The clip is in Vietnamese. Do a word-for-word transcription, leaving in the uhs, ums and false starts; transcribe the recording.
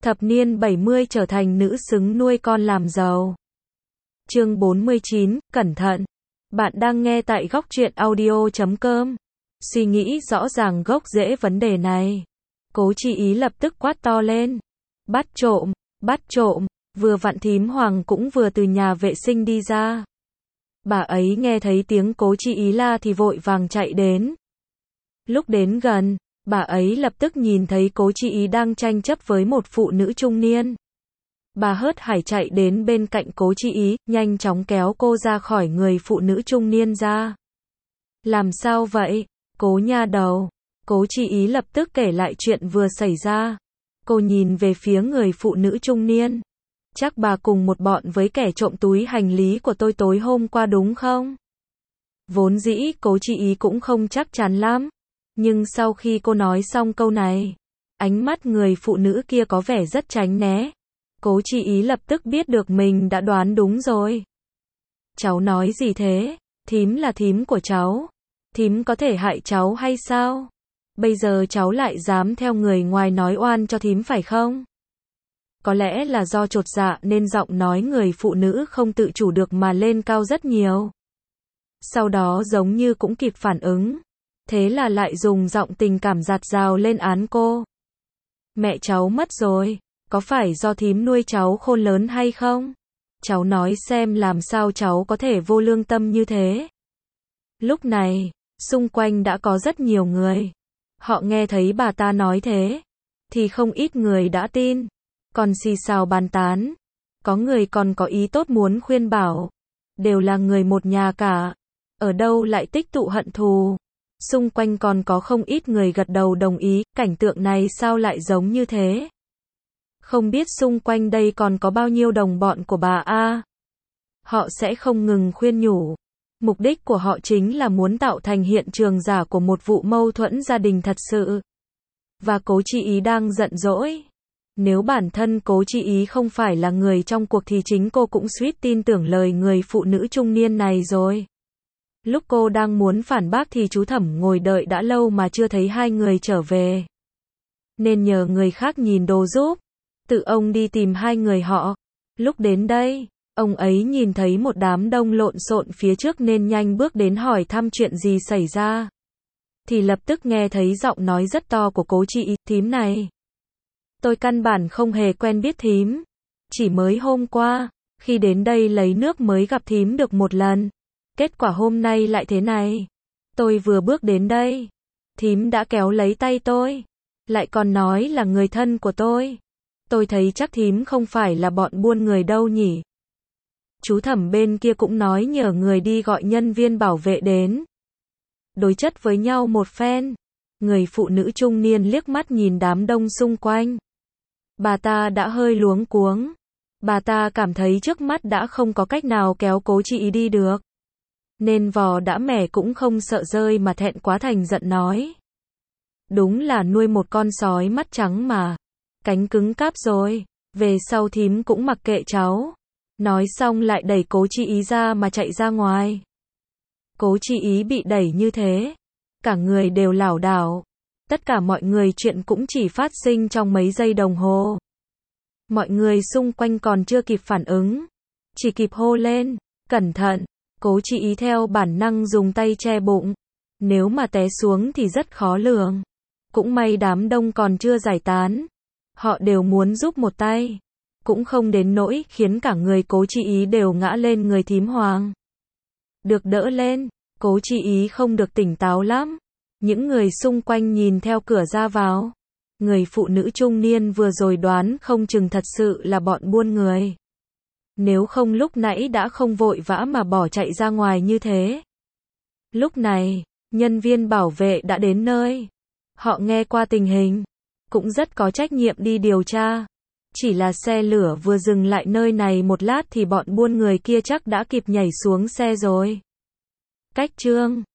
Thập niên bảy mươi trở thành nữ xứng nuôi con làm giàu. Chương bốn mươi chín, cẩn thận. Bạn đang nghe tại góc truyện audio chấm com. Suy nghĩ rõ ràng gốc rễ vấn đề này. Cố Chi Ý lập tức quát to lên. Bắt trộm, bắt trộm. Vừa vặn thím Hoàng cũng vừa từ nhà vệ sinh đi ra. Bà ấy nghe thấy tiếng Cố Chi Ý la thì vội vàng chạy đến. Lúc đến gần, bà ấy lập tức nhìn thấy Cố Chi Ý đang tranh chấp với một phụ nữ trung niên. Bà hớt hải chạy đến bên cạnh Cố Chi Ý, nhanh chóng kéo cô ra khỏi người phụ nữ trung niên ra. Làm sao vậy, Cố nha đầu? Cố Chi Ý lập tức kể lại chuyện vừa xảy ra. Cô nhìn về phía người phụ nữ trung niên. Chắc bà cùng một bọn với kẻ trộm túi hành lý của tôi tối hôm qua đúng không? Vốn dĩ Cố Chi Ý cũng không chắc chắn lắm. Nhưng sau khi cô nói xong câu này, ánh mắt người phụ nữ kia có vẻ rất tránh né. Cố Chi Ý lập tức biết được mình đã đoán đúng rồi. Cháu nói gì thế? Thím là thím của cháu. Thím có thể hại cháu hay sao? Bây giờ cháu lại dám theo người ngoài nói oan cho thím phải không? Có lẽ là do chột dạ nên giọng nói người phụ nữ không tự chủ được mà lên cao rất nhiều. Sau đó giống như cũng kịp phản ứng. Thế là lại dùng giọng tình cảm dạt dào lên án cô. Mẹ cháu mất rồi, có phải do thím nuôi cháu khôn lớn hay không? Cháu nói xem làm sao cháu có thể vô lương tâm như thế? Lúc này, xung quanh đã có rất nhiều người. Họ nghe thấy bà ta nói thế, thì không ít người đã tin, còn xì xào bàn tán. Có người còn có ý tốt muốn khuyên bảo. Đều là người một nhà cả, ở đâu lại tích tụ hận thù. Xung quanh còn có không ít người gật đầu đồng ý, cảnh tượng này sao lại giống như thế? Không biết xung quanh đây còn có bao nhiêu đồng bọn của bà a. Họ sẽ không ngừng khuyên nhủ. Mục đích của họ chính là muốn tạo thành hiện trường giả của một vụ mâu thuẫn gia đình thật sự. Và Cố Chi Ý đang giận dỗi. Nếu bản thân Cố Chi Ý không phải là người trong cuộc thì chính cô cũng suýt tin tưởng lời người phụ nữ trung niên này rồi. Lúc cô đang muốn phản bác thì chú Thẩm ngồi đợi đã lâu mà chưa thấy hai người trở về. Nên nhờ người khác nhìn đồ giúp. Tự ông đi tìm hai người họ. Lúc đến đây, ông ấy nhìn thấy một đám đông lộn xộn phía trước nên nhanh bước đến hỏi thăm chuyện gì xảy ra. Thì lập tức nghe thấy giọng nói rất to của Cố Chi Ý, thím này. Tôi căn bản không hề quen biết thím. Chỉ mới hôm qua, khi đến đây lấy nước mới gặp thím được một lần. Kết quả hôm nay lại thế này. Tôi vừa bước đến đây, thím đã kéo lấy tay tôi. Lại còn nói là người thân của tôi. Tôi thấy chắc thím không phải là bọn buôn người đâu nhỉ. Chú Thẩm bên kia cũng nói nhờ người đi gọi nhân viên bảo vệ đến. Đối chất với nhau một phen. Người phụ nữ trung niên liếc mắt nhìn đám đông xung quanh. Bà ta đã hơi luống cuống. Bà ta cảm thấy trước mắt đã không có cách nào kéo Cố Chi Ý đi được. Nên vò đã mẻ cũng không sợ rơi mà thẹn quá thành giận nói. Đúng là nuôi một con sói mắt trắng mà. Cánh cứng cáp rồi. Về sau thím cũng mặc kệ cháu. Nói xong lại đẩy Cố Chi Ý ra mà chạy ra ngoài. Cố Chi Ý bị đẩy như thế. Cả người đều lảo đảo. Tất cả mọi người chuyện cũng chỉ phát sinh trong mấy giây đồng hồ. Mọi người xung quanh còn chưa kịp phản ứng. Chỉ kịp hô lên. Cẩn thận. Cố Chi Ý theo bản năng dùng tay che bụng. Nếu mà té xuống thì rất khó lường. Cũng may đám đông còn chưa giải tán. Họ đều muốn giúp một tay. Cũng không đến nỗi khiến cả người Cố Chi Ý đều ngã lên người thím Hoàng. Được đỡ lên, Cố Chi Ý không được tỉnh táo lắm. Những người xung quanh nhìn theo cửa ra vào. Người phụ nữ trung niên vừa rồi đoán không chừng thật sự là bọn buôn người. Nếu không lúc nãy đã không vội vã mà bỏ chạy ra ngoài như thế. Lúc này, nhân viên bảo vệ đã đến nơi. Họ nghe qua tình hình, cũng rất có trách nhiệm đi điều tra. Chỉ là xe lửa vừa dừng lại nơi này một lát thì bọn buôn người kia chắc đã kịp nhảy xuống xe rồi. Cách chương